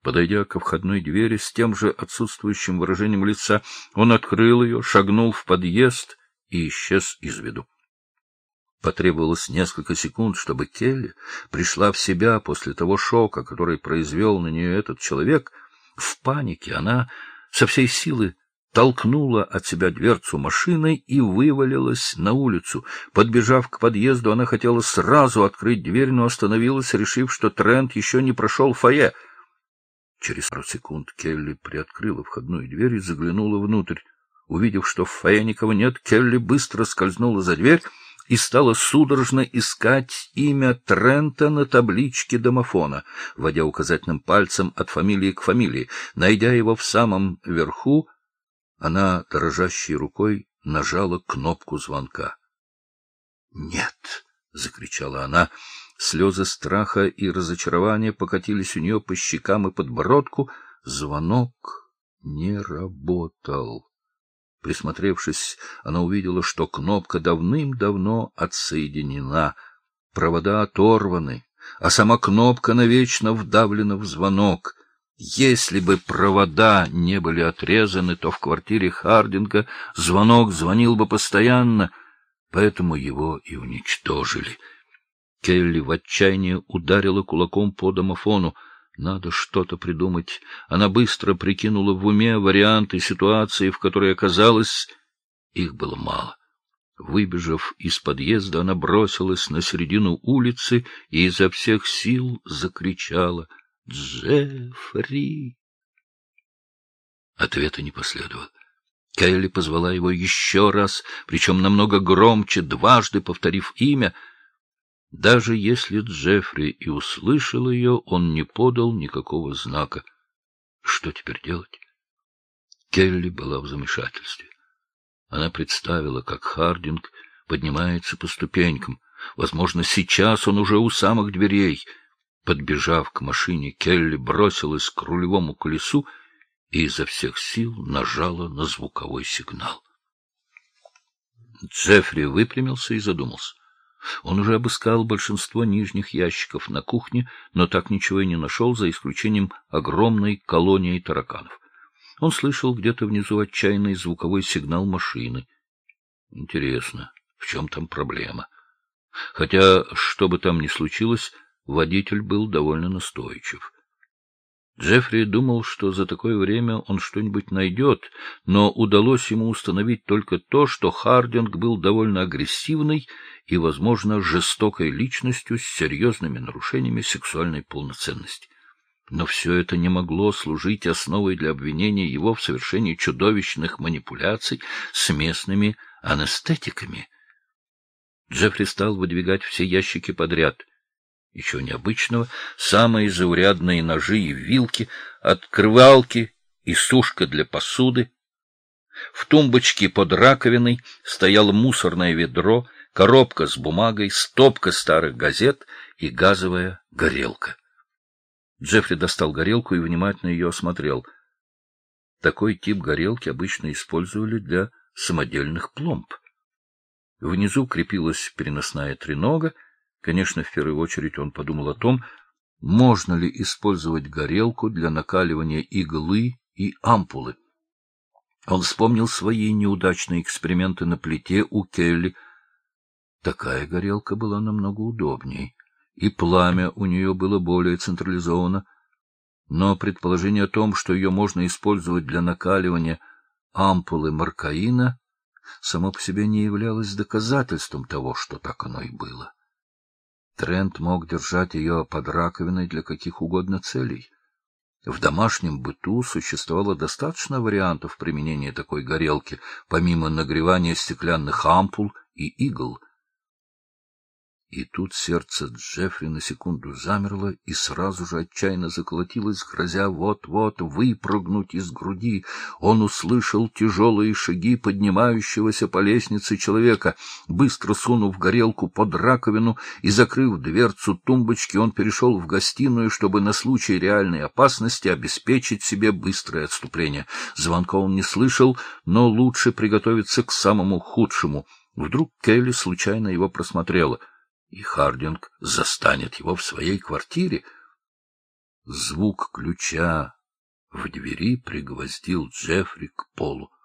Подойдя ко входной двери с тем же отсутствующим выражением лица, он открыл ее, шагнул в подъезд и исчез из виду. Потребовалось несколько секунд, чтобы Келли пришла в себя после того шока, который произвел на нее этот человек. В панике она со всей силы толкнула от себя дверцу машины и вывалилась на улицу. Подбежав к подъезду, она хотела сразу открыть дверь, но остановилась, решив, что Трент еще не прошел фойе. Через пару секунд Келли приоткрыла входную дверь и заглянула внутрь. Увидев, что в фойе никого нет, Келли быстро скользнула за дверь и стала судорожно искать имя Трента на табличке домофона, водя указательным пальцем от фамилии к фамилии. Найдя его в самом верху, она дрожащей рукой нажала кнопку звонка. «Нет!» — закричала она. Слезы страха и разочарования покатились у нее по щекам и подбородку. Звонок не работал. Присмотревшись, она увидела, что кнопка давным-давно отсоединена, провода оторваны, а сама кнопка навечно вдавлена в звонок. Если бы провода не были отрезаны, то в квартире Хардинга звонок звонил бы постоянно, поэтому его и уничтожили. Келли в отчаянии ударила кулаком по домофону. Надо что-то придумать. Она быстро прикинула в уме варианты ситуации, в которой оказалась. Их было мало. Выбежав из подъезда, она бросилась на середину улицы и изо всех сил закричала: «Джеффри!» Ответа не последовало. Келли позвала его еще раз, причем намного громче, дважды повторив имя. Даже если Джеффри и услышал ее, он не подал никакого знака. Что теперь делать? Келли была в замешательстве. Она представила, как Хардинг поднимается по ступенькам. Возможно, сейчас он уже у самых дверей. Подбежав к машине, Келли бросилась к рулевому колесу и изо всех сил нажала на звуковой сигнал. Джеффри выпрямился и задумался. Он уже обыскал большинство нижних ящиков на кухне, но так ничего и не нашел, за исключением огромной колонии тараканов. Он слышал где-то внизу отчаянный звуковой сигнал машины. Интересно, в чем там проблема? Хотя, что бы там ни случилось, водитель был довольно настойчив. Джеффри думал, что за такое время он что-нибудь найдет, но удалось ему установить только то, что Хардинг был довольно агрессивной и, возможно, жестокой личностью с серьезными нарушениями сексуальной полноценности. Но все это не могло служить основой для обвинения его в совершении чудовищных манипуляций с местными анестетиками. Джеффри стал выдвигать все ящики подряд. Ничего необычного, самые заурядные ножи и вилки, открывалки и сушка для посуды. В тумбочке под раковиной стояло мусорное ведро, коробка с бумагой, стопка старых газет и газовая горелка. Джеффри достал горелку и внимательно ее осмотрел. Такой тип горелки обычно использовали для самодельных пломб. Внизу крепилась переносная тренога. Конечно, в первую очередь он подумал о том, можно ли использовать горелку для накаливания иглы и ампулы. Он вспомнил свои неудачные эксперименты на плите у Келли. Такая горелка была намного удобней, и пламя у нее было более централизовано. Но предположение о том, что ее можно использовать для накаливания ампулы маркаина, само по себе не являлось доказательством того, что так оно и было. Трент мог держать ее под раковиной для каких угодно целей. В домашнем быту существовало достаточно вариантов применения такой горелки, помимо нагревания стеклянных ампул и игл. И тут сердце Джеффри на секунду замерло и сразу же отчаянно заколотилось, грозя вот-вот выпрыгнуть из груди. Он услышал тяжелые шаги поднимающегося по лестнице человека. Быстро сунув горелку под раковину и закрыв дверцу тумбочки, он перешел в гостиную, чтобы на случай реальной опасности обеспечить себе быстрое отступление. Звонка он не слышал, но лучше приготовиться к самому худшему. Вдруг Келли случайно его просмотрела, и Хардинг застанет его в своей квартире. Звук ключа в двери пригвоздил Джеффри к полу.